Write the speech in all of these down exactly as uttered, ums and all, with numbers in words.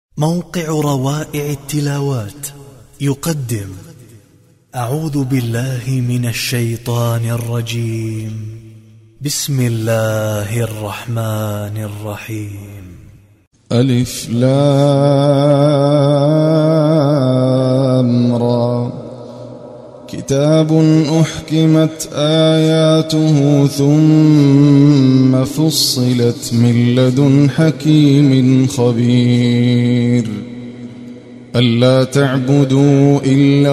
موقع روائع التلاوات يقدم أعوذ بالله من الشيطان الرجيم. بسم الله الرحمن الرحيم. ألف لام را كتاب أحكمت آياته ثم فصلت من لدن حكيم خبير ألا تعبدوا إلا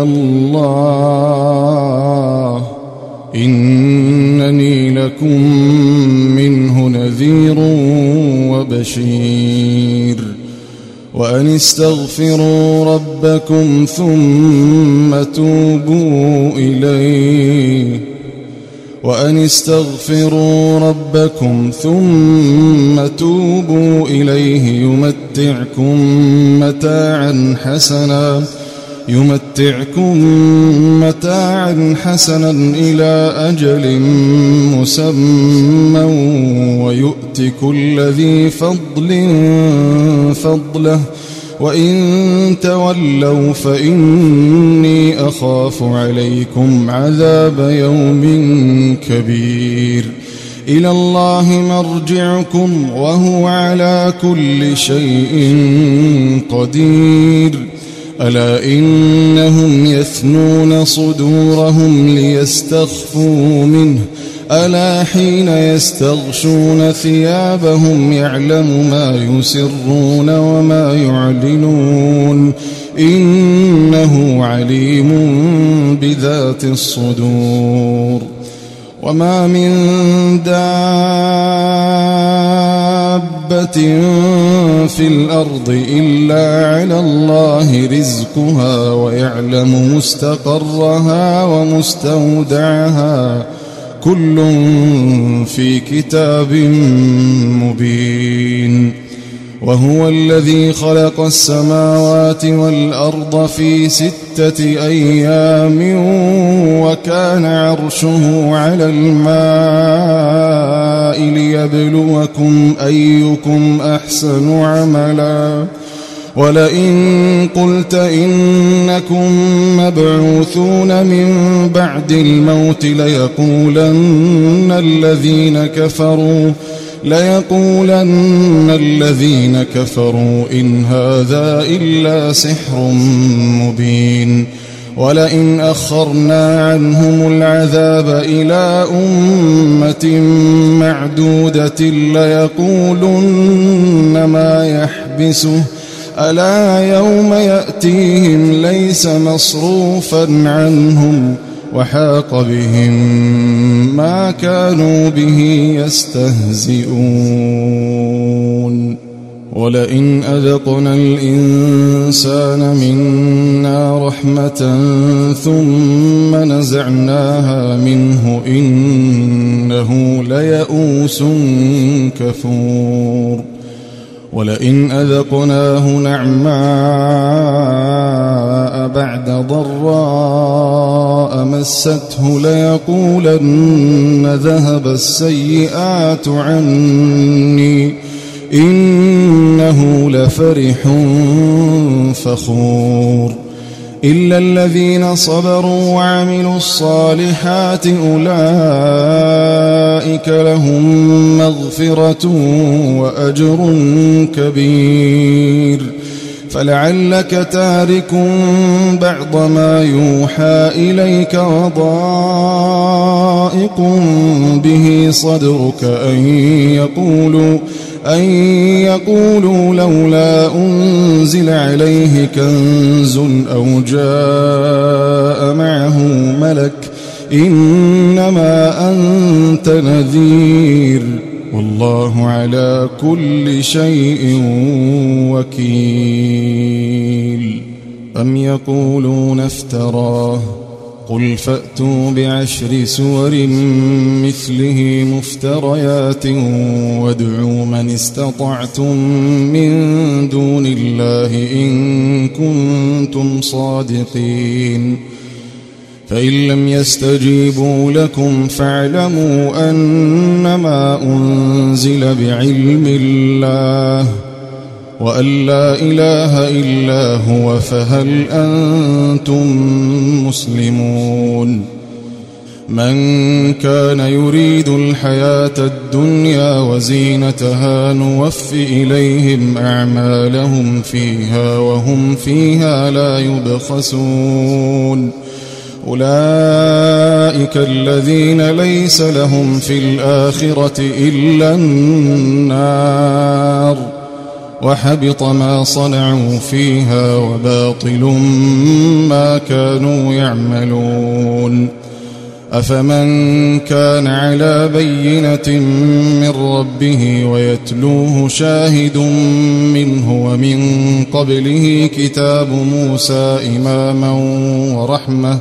الله إنني لكم منه نذير وبشير وأن استغفروا ربكم ثم توبوا إليه وأن استغفروا ربكم ثم توبوا إليه يمتعكم متاعا حسنا يمتعكم متاعا حسنا إلى أجل مسمى ويؤت كل ذي فضل فضله وإن تولوا فإني أخاف عليكم عذاب يوم كبير إلى الله مرجعكم وهو على كل شيء قدير ألا إنهم يثنون صدورهم ليستخفوا منه ألا حين يستغشون ثيابهم يعلم ما يسرون وما يعلنون إنه عليم بذات الصدور وما من دابة في الأرض إلا على الله رزقها ويعلم مستقرها ومستودعها كل في كتاب مبين وهو الذي خلق السماوات والأرض في ستة أيام وكان عرشه على الماء ليبلوكم أيكم أحسن عملا ولئن قلت إنكم مبعوثون من بعد الموت ليقولن الذين كفروا ليقولن الذين كفروا إن هذا إلا سحر مبين ولئن أخرنا عنهم العذاب إلى أمة معدودة ليقولن ما يحبسه ألا يوم يأتيهم ليس مصروفا عنهم وحاق بهم ما كانوا به يستهزئون ولئن أذقنا الإنسان منا رحمة ثم نزعناها منه إنه ليئوس كفور ولئن أذقناه نعماء بعد ضراء مسته ليقولن ذهب السيئات عني إنه لفرح فخور إلا الذين صبروا وعملوا الصالحات أولئك لهم مغفرة وأجر كبير فلعلك تارك بعض ما يوحى إليك وضائق به صدرك أن يقولوا أن يقولوا لولا أنزل عليه كنز أو جاء معه ملك إنما أنت نذير والله على كل شيء وكيل أم يقولون افتراه قل فأتوا بعشر سور مثله مفتريات وادعوا من استطعتم من دون الله إن كنتم صادقين فإن لم يستجيبوا لكم فاعلموا أنما أنزل بعلم الله وأن لا إله إلا هو فهل أنتم مسلمون من كان يريد الحياة الدنيا وزينتها نوف إليهم أعمالهم فيها وهم فيها لا يبخسون أولئك الذين ليس لهم في الآخرة إلا النار وحبط ما صنعوا فيها وباطل ما كانوا يعملون أفمن كان على بينة من ربه ويتلوه شاهد منه ومن قبله كتاب موسى إماما ورحمة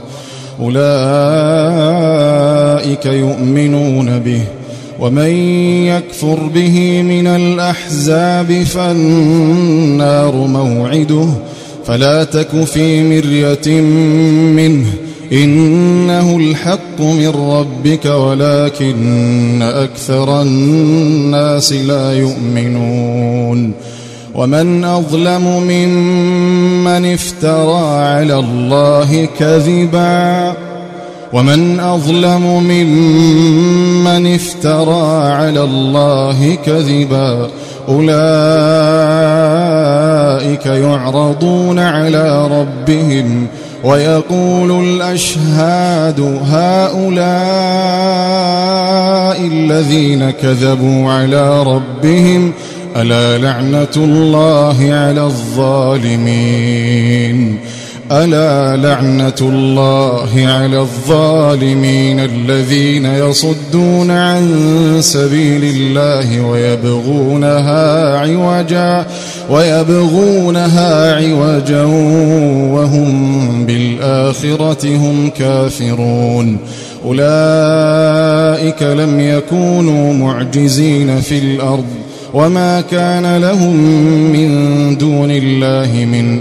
أولئك يؤمنون به ومن يكفر به من الأحزاب فالنار موعده فلا تك في مرية منه إنه الحق من ربك ولكن أكثر الناس لا يؤمنون ومن أظلم ممن افترى على الله كذبا ومن أظلم ممن افترى على الله كذبا أولئك يعرضون على ربهم ويقول الأشهاد هؤلاء الذين كذبوا على ربهم ألا لعنة الله على الظالمين ألا لعنة الله على الظالمين الذين يصدون عن سبيل الله ويبغونها عوجا ويبغونها عوجا وهم بالآخرة هم كافرون أولئك لم يكونوا معجزين في الأرض وما كان لهم من دون الله من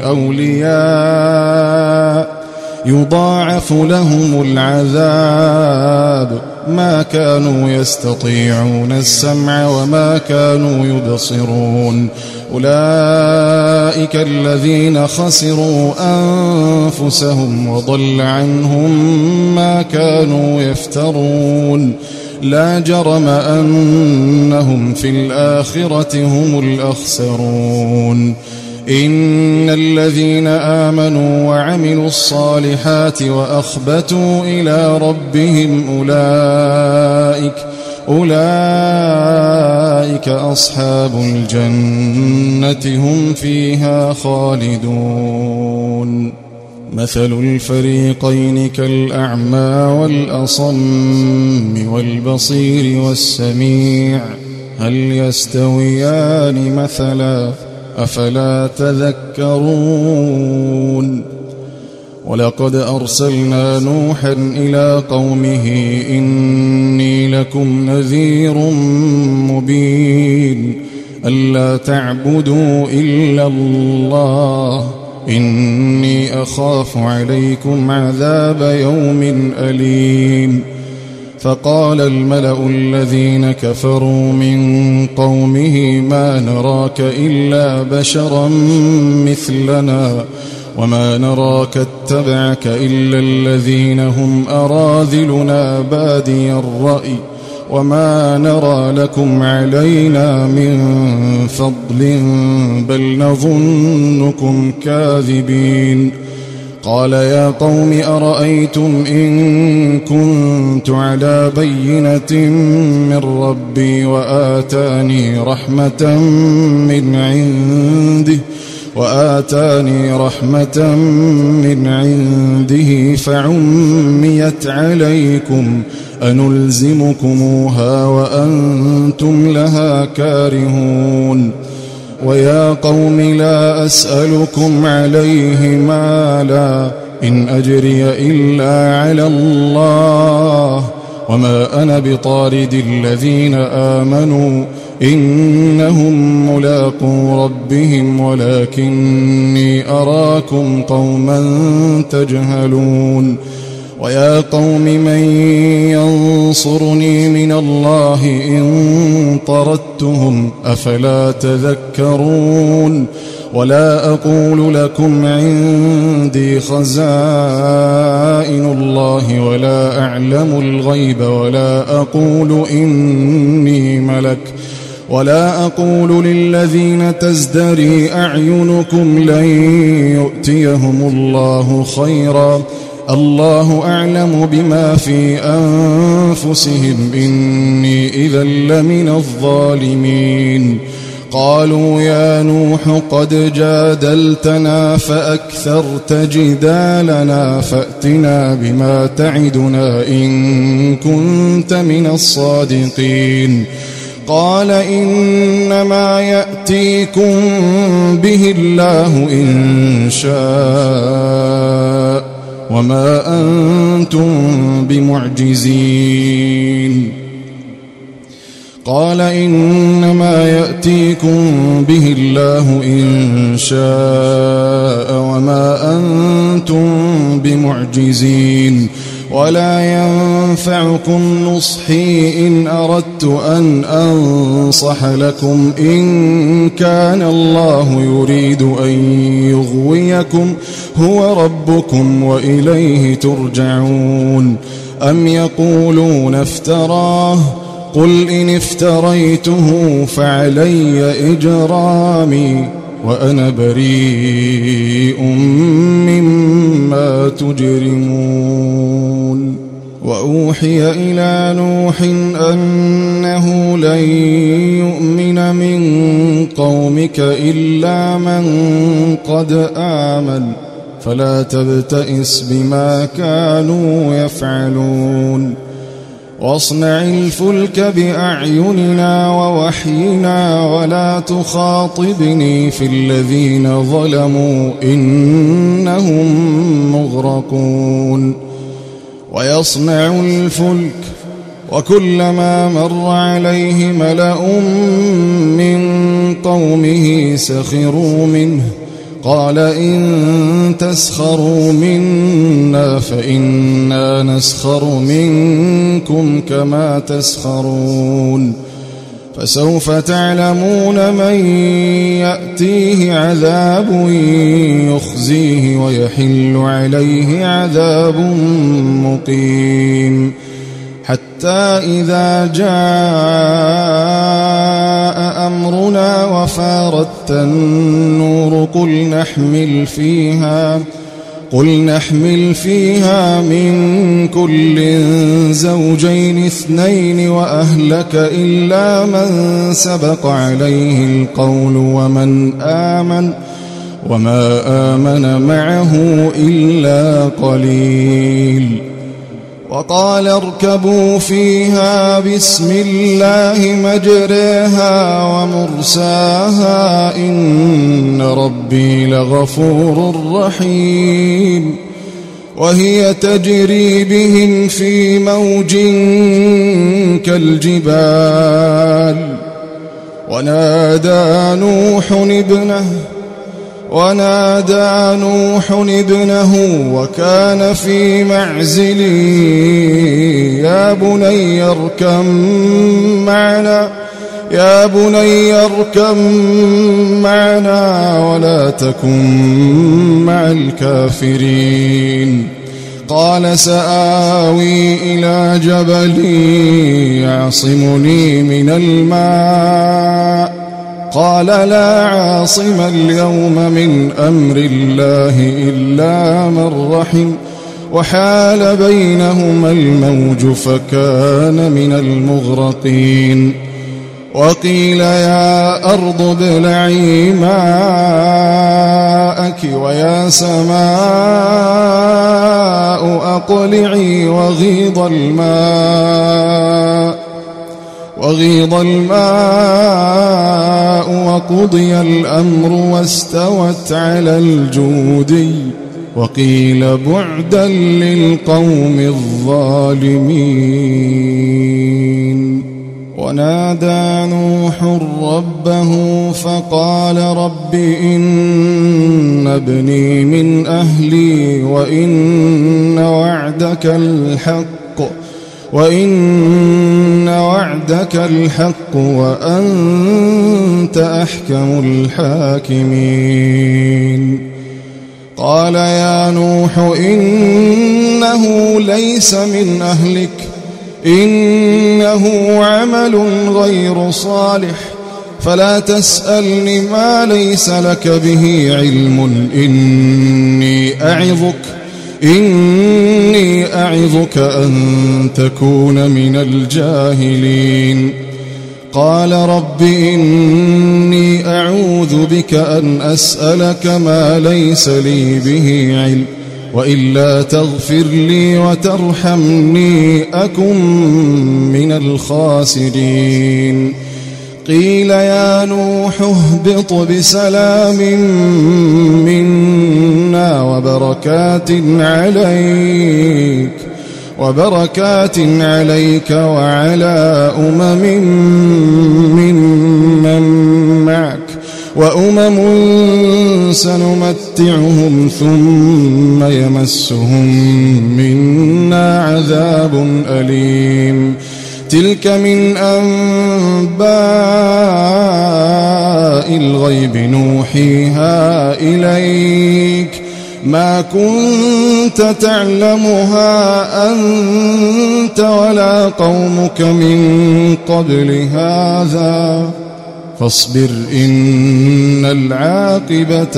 أولياء يضاعف لهم العذاب ما كانوا يستطيعون السمع وما كانوا يبصرون أولئك الذين خسروا أنفسهم وضل عنهم ما كانوا يفترون لا جرم أنهم في الآخرة هم الأخسرون إن الذين آمنوا وعملوا الصالحات وأخبتوا إلى ربهم أولئك أولئك أصحاب الجنة هم فيها خالدون مثل الفريقين كالأعمى والأصم والبصير والسميع هل يستويان مثلا أفلا تذكرون ولقد أرسلنا نوحا إلى قومه إني لكم نذير مبين ألا تعبدوا إلا الله إني أخاف عليكم عذاب يوم أليم فقال الملأ الذين كفروا من قومه ما نراك إلا بشرا مثلنا وما نراك اتبعك إلا الذين هم أراذلنا بادي الرأي وما نرى لكم علينا من فضل بل نظنكم كاذبين قال يا قوم أرأيتم إن كنت على بينة من ربي وآتاني رحمة من عنده وآتاني رحمة من عنده فعميت عليكم أنلزمكموها وأنتم لها كارهون ويا قوم لا أسألكم عليه مالا إن أجري إلا على الله وما أنا بطارد الذين آمنوا إنهم ملاقو ربهم ولكني أراكم قوما تجهلون ويا قوم من ينصرني من الله إن طردتهم أفلا تذكرون ولا أقول لكم عندي خزائن الله ولا أعلم الغيب ولا أقول إني ملك ولا أقول للذين تزدري أعينكم لن يؤتيهم الله خيرا الله أعلم بما في أنفسهم إني إذا لمن الظالمين قالوا يا نوح قد جادلتنا فأكثرت جدالنا فأتنا بما تعدنا إن كنت من الصادقين قال إنما يأتيكم به الله إن شاء وما أنتم بمعجزين قال إنما يأتيكم به الله إن شاء وما أنتم بمعجزين ولا ينفعكم نصحي إن أردت أن أنصح لكم إن كان الله يريد أن يغويكم هو ربكم وإليه ترجعون أم يقولون افتراه قل إن افتريته فعلي إجرامي وأنا بريء مما تجرمون وأوحي إلى نوح أنه لن يؤمن من قومك إلا من قد آمن فلا تبتئس بما كانوا يفعلون واصنع الفلك بأعيننا ووحينا ولا تخاطبني في الذين ظلموا إنهم مغرقون ويصنع الفلك وكلما مر عليه ملأ من قومه سخروا منه قال إن تسخروا منا فإنا نسخر منكم كما تسخرون فسوف تعلمون من يأتيه عذاب يخزيه ويحل عليه عذاب مقيم حتى إذا جاء أمرنا وفارت النور قل نحمل فيها قل نحمل فيها من كل زوجين اثنين وأهلك إلا من سبق عليه القول ومن آمن وما آمن معه إلا قليل وقال اركبوا فيها بسم الله مجريها ومرساها إن ربي لغفور رحيم وهي تجري بهم في موج كالجبال ونادى نوح ابنه ونادى نوح ابنه وكان في معزل يا بني اركب معنا يا بني اركب معنا ولا تكن مع الكافرين قال سآوي إلى جبل يعصمني من الماء قال لا عاصم اليوم من أمر الله إلا من رحم وحال بينهما الموج فكان من المغرقين وقيل يا أرض ابلعي ماءك ويا سماء أقلعي وغيض الماء وغيض الماء وقضي الأمر واستوت على الجودي وقيل بعدا للقوم الظالمين ونادى نوح ربه فقال رب إن ابني من أهلي وإن وعدك الحق وإن وعدك الحق وأنت أحكم الحاكمين. قال يا نوح إنه ليس من أهلك إنه عمل غير صالح فلا تسألني ما ليس لك به علم إني أعظك إني أعظك أن تكون من الجاهلين. قال رب إني أعوذ بك أن أسألك ما ليس لي به علم وإلا تغفر لي وترحمني أكن من الخاسرين. قيل يا نوح اهبط بسلام منا وبركات عليك وبركات عليك وعلى أمم ممن معك وأمم سنمتعهم ثم يمسهم منا عذاب أليم. تلك من أنباء الغيب نوحيها إليك ما كنت تعلمها أنت ولا قومك من قبل هذا فاصبر إن العاقبة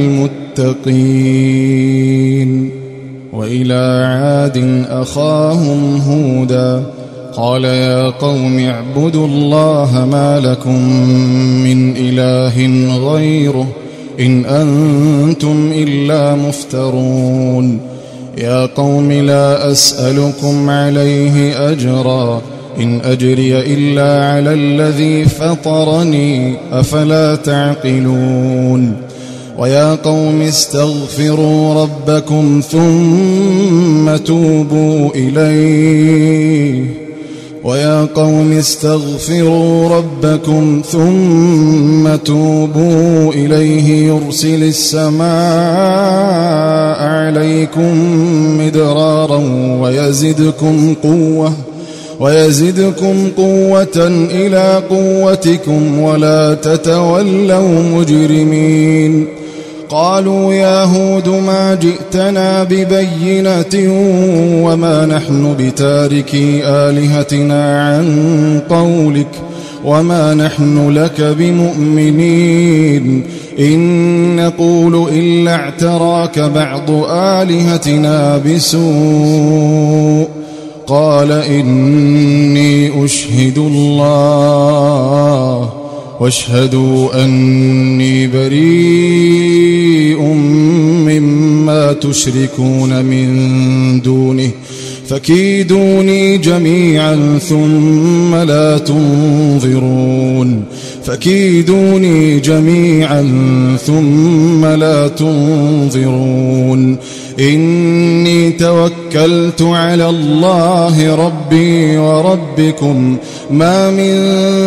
للمتقين. وإلى عاد أخاهم هودا قال يا قوم اعبدوا الله ما لكم من إله غيره إن أنتم إلا مفترون. يا قوم لا أسألكم عليه أجرا إن أجري إلا على الذي فطرني أفلا تعقلون. ويا قوم استغفروا ربكم ثم توبوا إليه ويا قوم استغفروا ربكم ثم توبوا إليه يرسل السماء عليكم مدرارا ويزدكم قوة ويزدكم قوة إلى قوتكم ولا تتولوا مجرمين. قالوا يا هود ما جئتنا ببينة وما نحن بتاركي آلهتنا عن قولك وما نحن لك بمؤمنين إن نقول إلا اعتراك بعض آلهتنا بسوء. قال إني أشهد الله واشهدوا أني بريء مما تشركون من دونه فكيدوني جميعا ثم لا تنظرون فكيدوني جميعا ثم لا تنظرون. إني توكلت على الله ربي وربكم ما من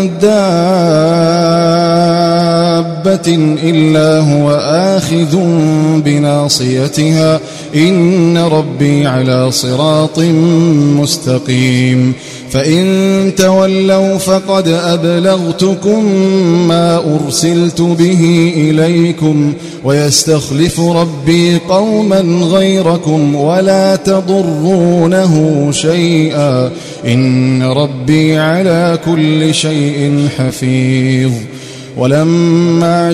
دابة إلا هو آخذ بناصيتها إن ربي على صراط مستقيم. فإن تولوا فقد أبلغتكم ما أرسلت به إليكم ويستخلف ربي قوما غيركم ولا تضرونه شيئا إن ربي على كل شيء حفيظ. ولما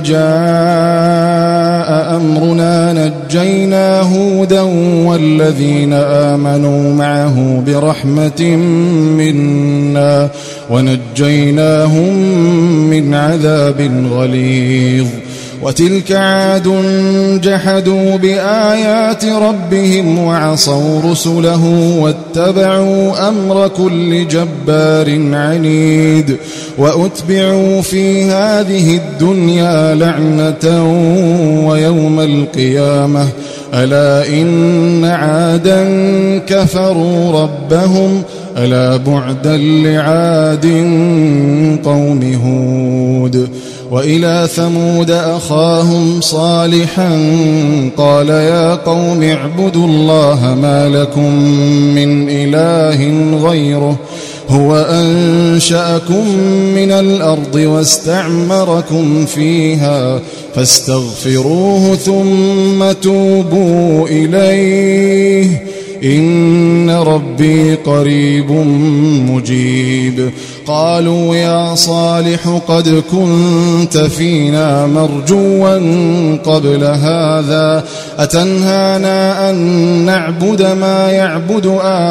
جاء أمرنا نجينا هودا والذين آمنوا معه برحمة منا ونجيناهم من عذاب غليظ. وتلك عاد جحدوا بآيات ربهم وعصوا رسله واتبعوا أمر كل جبار عنيد. وأتبعوا في هذه الدنيا لعنة ويوم القيامة ألا إن عادا كفروا ربهم ألا بعدا لعاد قوم هود. وإلى ثمود أخاهم صالحا قال يا قوم اعبدوا الله ما لكم من إله غيره هو أنشأكم من الأرض واستعمركم فيها فاستغفروه ثم توبوا إليه إن ربي قريب مجيب. قالوا يا صالح قد كنت فينا مرجوا قبل هذا أتنهانا أن نعبد ما يعبد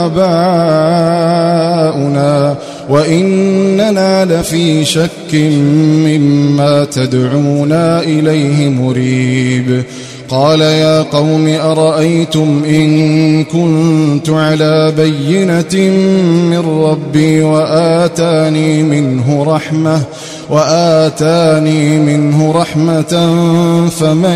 آباؤنا وإننا لفي شك مما تدعونا إليه مريب. قال يا قوم أرأيتم إن كنت على بينة من ربي وآتاني منه رحمة وآتاني منه رحمة فمن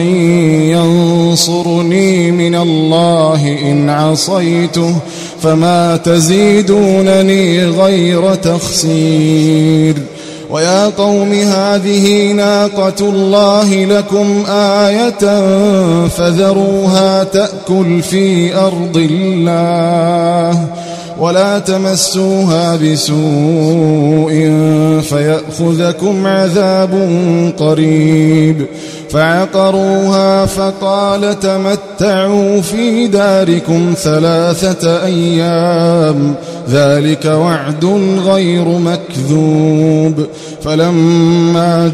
ينصرني من الله إن عصيته فما تزيدونني غير تخسير. ويا قوم هذه ناقة الله لكم آية فذروها تأكل في أرض الله ولا تمسوها بسوء فيأخذكم عذاب قريب. فعقروها فقال تمتعوا في داركم ثلاثة أيام ذلك وعد غير مكذوب. فلما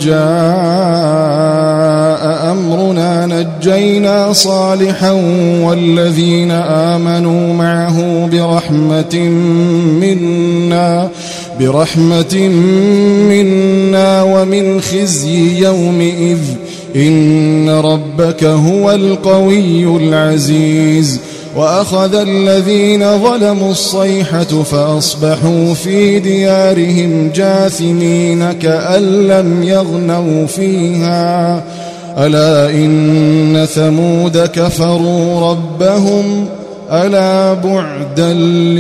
جاء أمرنا نجينا صالحا والذين آمنوا معه برحمة منا برحمة منا ومن خزي يومئذ إن ربك هو القوي العزيز. وأخذ الذين ظلموا الصيحة فأصبحوا في ديارهم جاثمين كأن لم يغنوا فيها ألا إن ثمود كفروا ربهم ألا بعدا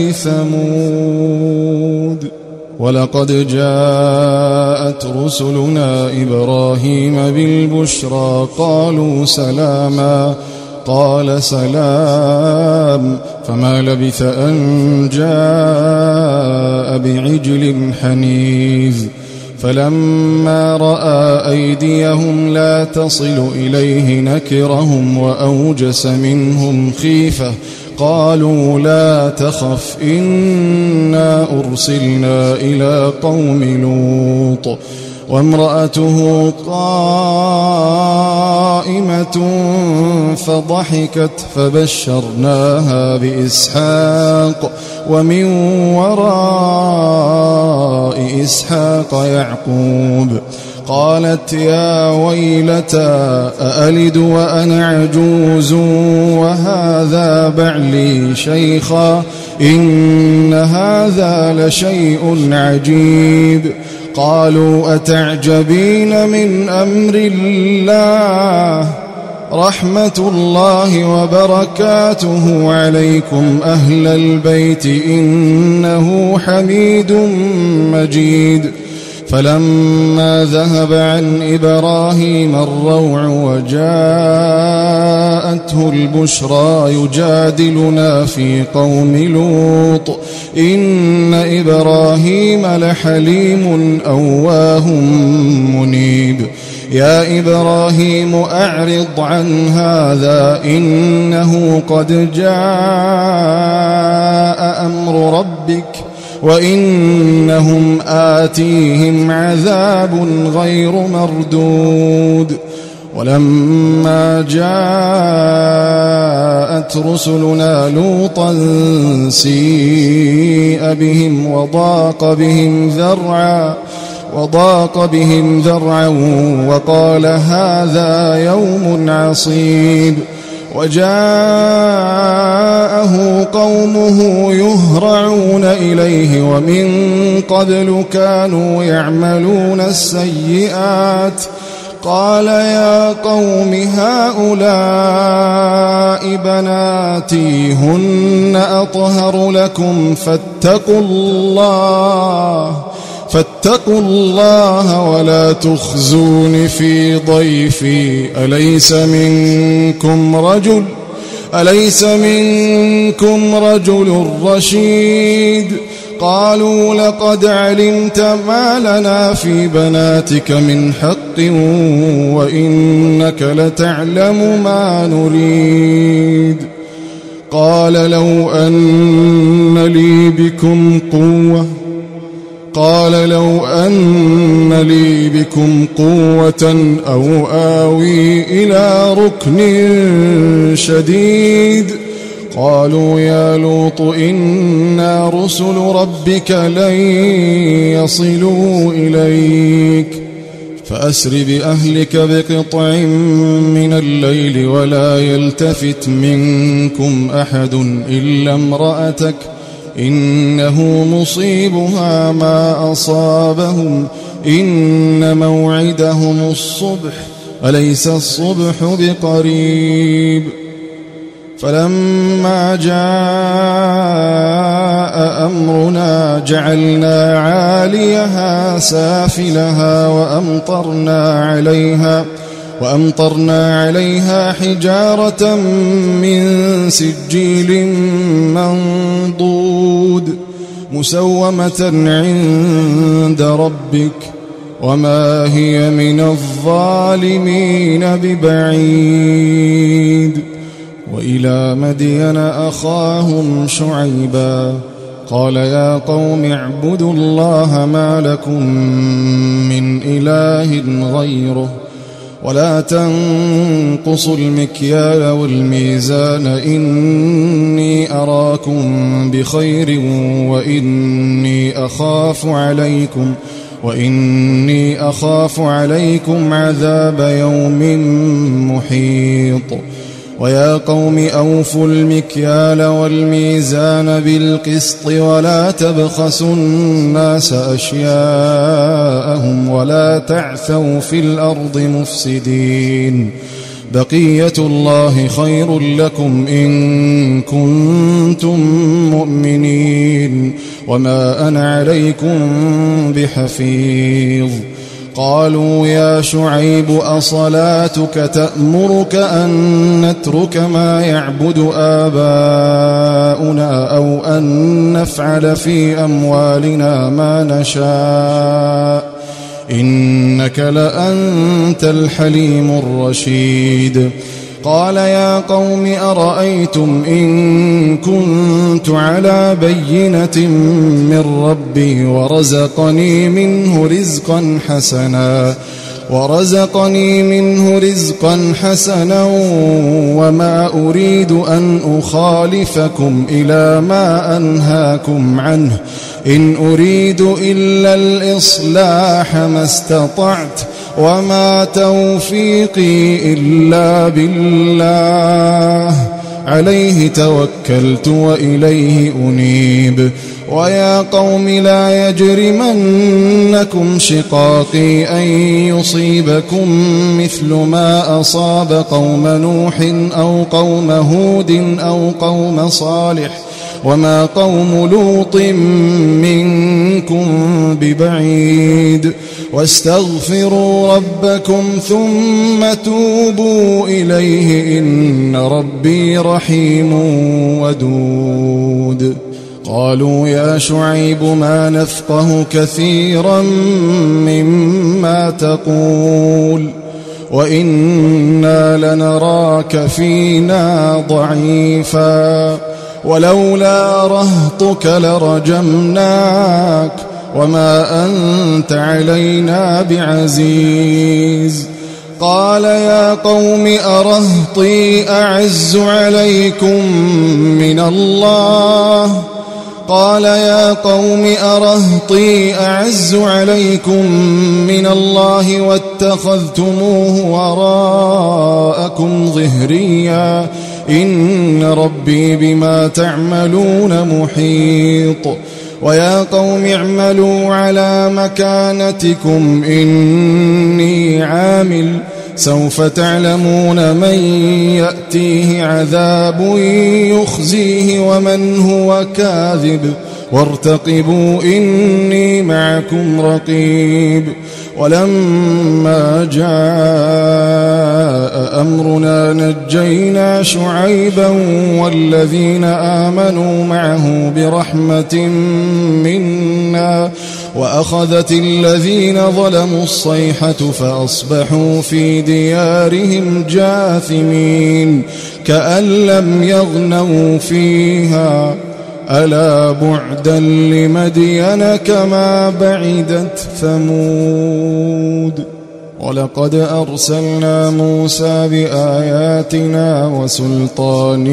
لثمود. ولقد جاءت رسلنا إبراهيم بالبشرى قالوا سلاما قال سلام فما لبث أن جاء بعجل حنيذ. فلما رأى أيديهم لا تصل إليه نكرهم وأوجس منهم خيفة قالوا لا تخف إنا أرسلنا إلى قوم لوط وامرأته قائمة فضحكت فبشرناها بإسحاق ومن وراء إسحاق يعقوب. قالت يا ويلتى أألد وأنا عجوز وهذا بعلي شيخا إن هذا لشيء عجيب. قالوا أتعجبين من أمر الله رحمة الله وبركاته عليكم أهل البيت إنه حميد مجيد. فلما ذهب عن إبراهيم الروع وجاءته البشرى يجادلنا في قوم لوط إن إبراهيم لحليم أواه منيب. يا إبراهيم أعرض عن هذا إنه قد جاء أمر ربك وإنهم آتيهم عذاب غير مردود. ولما جاءت رسلنا لوطا سيء بهم وضاق بهم ذرعا وضاق بهم ذرعا وقال هذا يوم عصيب. وجاءه قومه يهرعون إليه ومن قبل كانوا يعملون السيئات قال يا قوم هؤلاء بناتي هن أطهر لكم فاتقوا الله فاتقوا الله ولا تخزون في ضيفي أليس منكم رجل أليس منكم رجل رشيد قالوا لقد علمت ما لنا في بناتك من حق وإنك لتعلم ما نريد قال لو أن لي بكم قوة قال لو أن لي بكم قوة أو آوي إلى ركن شديد قالوا يا لوط إنا رسل ربك لن يصلوا إليك فأسر بأهلك بقطع من الليل ولا يلتفت منكم أحد إلا امرأتك إنه مصيبها ما أصابهم إن موعدهم الصبح أليس الصبح بقريب فلما جاء أمرنا جعلنا عاليها سافلها وأمطرنا عليها وأمطرنا عليها حجارة من سجيل منضود مسومة عند ربك وما هي من الظالمين ببعيد وإلى مدين أخاهم شعيبا قال يا قوم اعبدوا الله ما لكم من إله غيره ولا تنقصوا المكيال والميزان إني أراكم بخير وإني أخاف عليكم وإني أخاف عليكم عذاب يوم محيط ويا قوم أوفوا المكيال والميزان بالقسط ولا تبخسوا الناس أشياءهم ولا تعثوا في الأرض مفسدين بقية الله خير لكم إن كنتم مؤمنين وما أنا عليكم بحفيظ قالوا يا شعيب أصلاتك تأمرك أن نترك ما يعبد آباؤنا أو أن نفعل في أموالنا ما نشاء إنك لأنت الحليم الرشيد قال يا قوم أرأيتم إن كنت على بينة من ربي ورزقني منه رزقا حسنا ورزقني منه رزقا حسنا وما أريد أن أخالفكم إلى ما أنهاكم عنه إن أريد إلا الإصلاح ما استطعت وما توفيقي إلا بالله عليه توكلت وإليه أنيب ويا قوم لا يجرمنكم شقاقي أن يصيبكم مثل ما أصاب قوم نوح أو قوم هود أو قوم صالح وما قوم لوط منكم ببعيد واستغفروا ربكم ثم توبوا إليه إن ربي رحيم ودود قالوا يا شعيب ما نفقه كثيرا مما تقول وإنا لنراك فينا ضعيفا ولولا رهطك لرجمناك وما أنت علينا بعزيز قال يا قوم أرهطي أعز عليكم من الله قال يا قوم أرهطي أعز عليكم من الله واتخذتموه وراءكم ظهريا إن ربي بما تعملون محيط ويا قوم اعملوا على مكانتكم إني عامل سوف تعلمون من يأتيه عذاب يخزيه ومن هو كاذب وارتقبوا إني معكم رقيب ولما جاء أمرنا نجينا شعيبا والذين آمنوا معه برحمة منا وأخذت الذين ظلموا الصيحة فأصبحوا في ديارهم جاثمين كأن لم يغنوا فيها ألا بعدا لمدين كما بعدت ثمود ولقد أرسلنا موسى بآياتنا وسلطان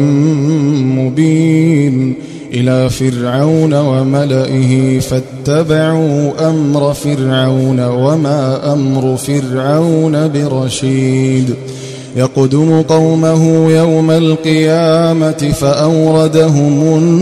مبين إلى فرعون وملئه فاتبعوا أمر فرعون وما أمر فرعون برشيد يقدم قومه يوم القيامة فأوردهم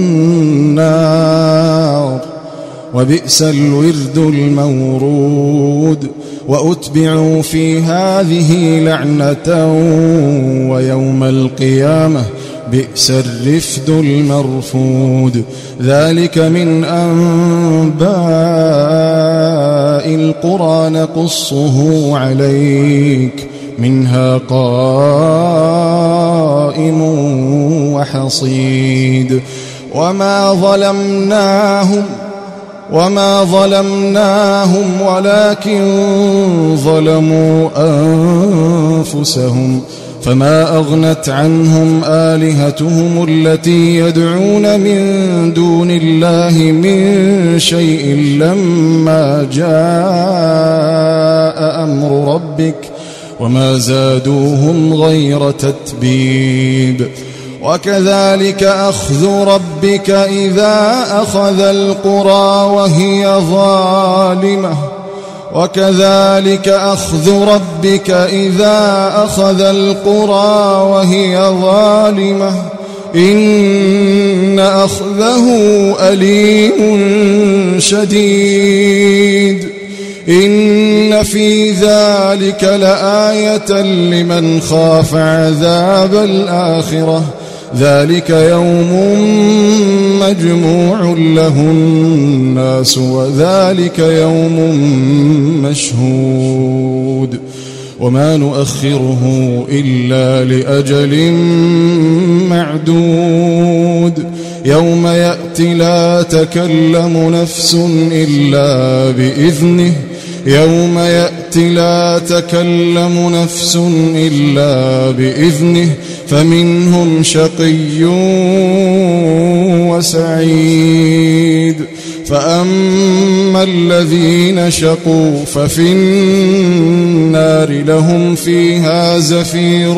النار وبئس الورد المورود وأتبعوا في هذه لعنة ويوم القيامة بئس الرفد المرفود ذلك من أنباء القرى نقصه عليك منها قائم وحصيد وما ظلمناهم وما ظلمناهم ولكن ظلموا أنفسهم فما أغنت عنهم آلهتهم التي يدعون من دون الله من شيء لما جاء أمر ربك وما زادوهم غير تتبيب وكذلك أخذ ربك إذا أخذ القرى وهي ظالمة وكذلك أخذ ربك إذا أخذ القرى وهي ظالمة إن أخذه أليم شديد إن في ذلك لآية لمن خاف عذاب الآخرة ذلك يوم مجموع له الناس وذلك يوم مشهود وما نؤخره إلا لأجل معدود يوم يأتي لا تكلم نفس إلا بإذنه يوم يأتي لا تكلم نفس إلا بإذنه فمنهم شقي وسعيد فأما الذين شقوا ففي النار لهم فيها زفير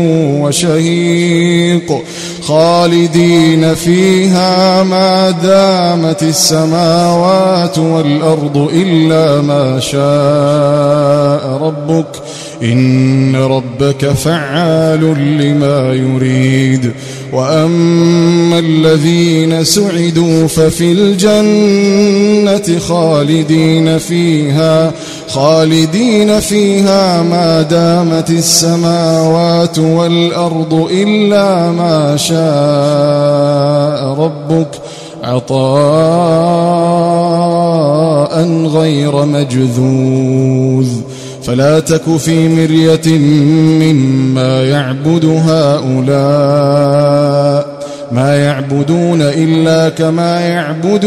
وشهيق خالدين فيها ما دامت السماوات والأرض إلا ما شاء ربك إن ربك فعال لما يريد وأما الذين سعدوا ففي الجنة خالدين فيها خالدين فيها ما دامت السماوات والأرض إلا ما شاء ربك عطاء غير مجذوذ فلا تك في مرية مما يعبد هؤلاء ما يعبدون إلا كما يعبد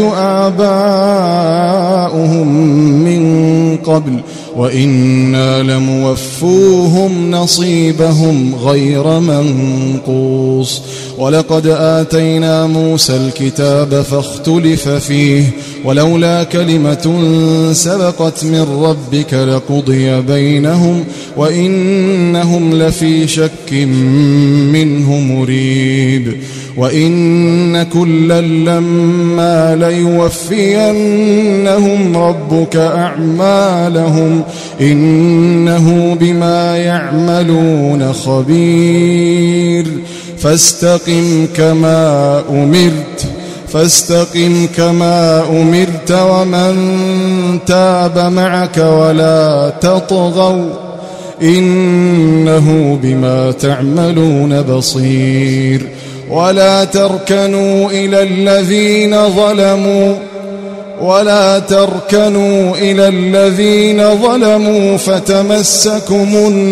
آباؤهم من قبل وإنا لموفوهم نصيبهم غير منقوص ولقد آتينا موسى الكتاب فاختلف فيه ولولا كلمة سبقت من ربك لقضي بينهم وإنهم لفي شك منه مريب وإن كلا لما ليوفينهم ربك أعمالهم إنه بما يعملون خبير فاستقم كما أمرت فاستقم كما أمرت ومن تاب معك ولا تطغوا إنه بما تعملون بصير ولا تركنوا إلى الذين ظلموا ولا تركنوا إلى الذين ظلموا فتمسكم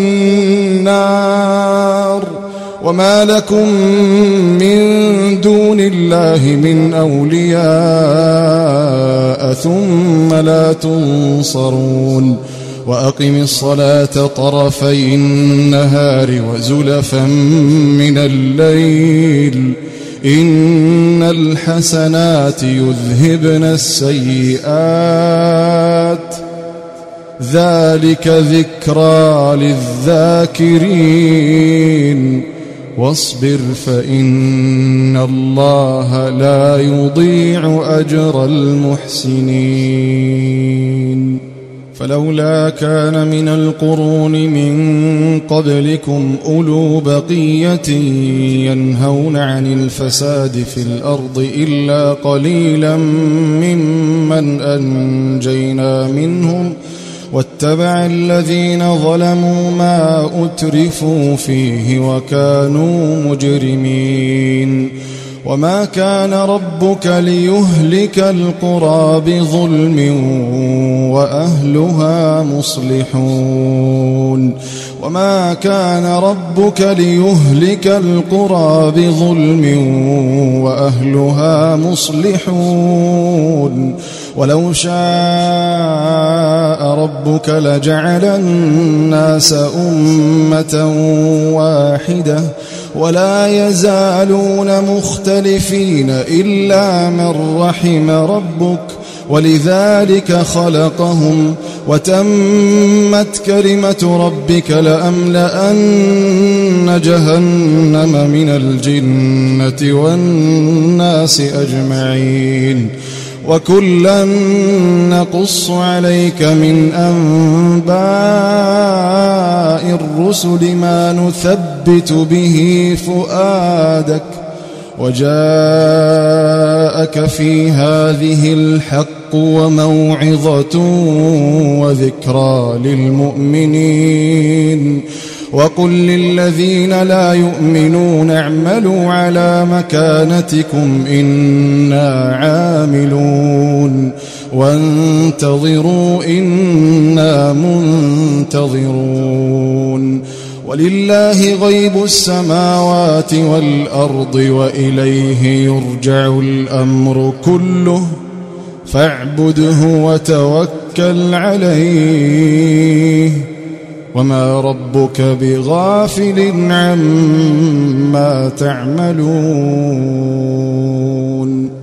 النار وما لكم من دون الله من أولياء ثم لا تنصرون وأقم الصلاة طرفي النهار وزلفا من الليل إن الحسنات يذهبن السيئات ذلك ذكرى للذاكرين واصبر فإن الله لا يضيع أجر المحسنين فلولا كان من القرون من قبلكم أولو بقية ينهون عن الفساد في الأرض إلا قليلا ممن أنجينا منهم واتبع الذين ظلموا ما أترفوا فيه وكانوا مجرمين وما كان ربك ليهلك القرى بظلم وأهلها مصلحون وما كان ربك ليهلك القرى بظلم وأهلها مصلحون ولو شاء ربك لجعل الناس أمة واحدة ولا يزالون مختلفين إلا من رحم ربك ولذلك خلقهم وتمت كلمة ربك لأملأن جهنم من الجنة والناس أجمعين وكلا نقص عليك من أنباء الرسل ما نثبت به فؤادك وجاءك في هذه الحق وموعظة وذكرى للمؤمنين وقل للذين لا يؤمنون اعملوا على مكانتكم إنا عاملون وانتظروا إنا منتظرون ولله غيب السماوات والأرض وإليه يرجع الأمر كله فاعبده وتوكل عليه وما ربك بغافل عما تعملون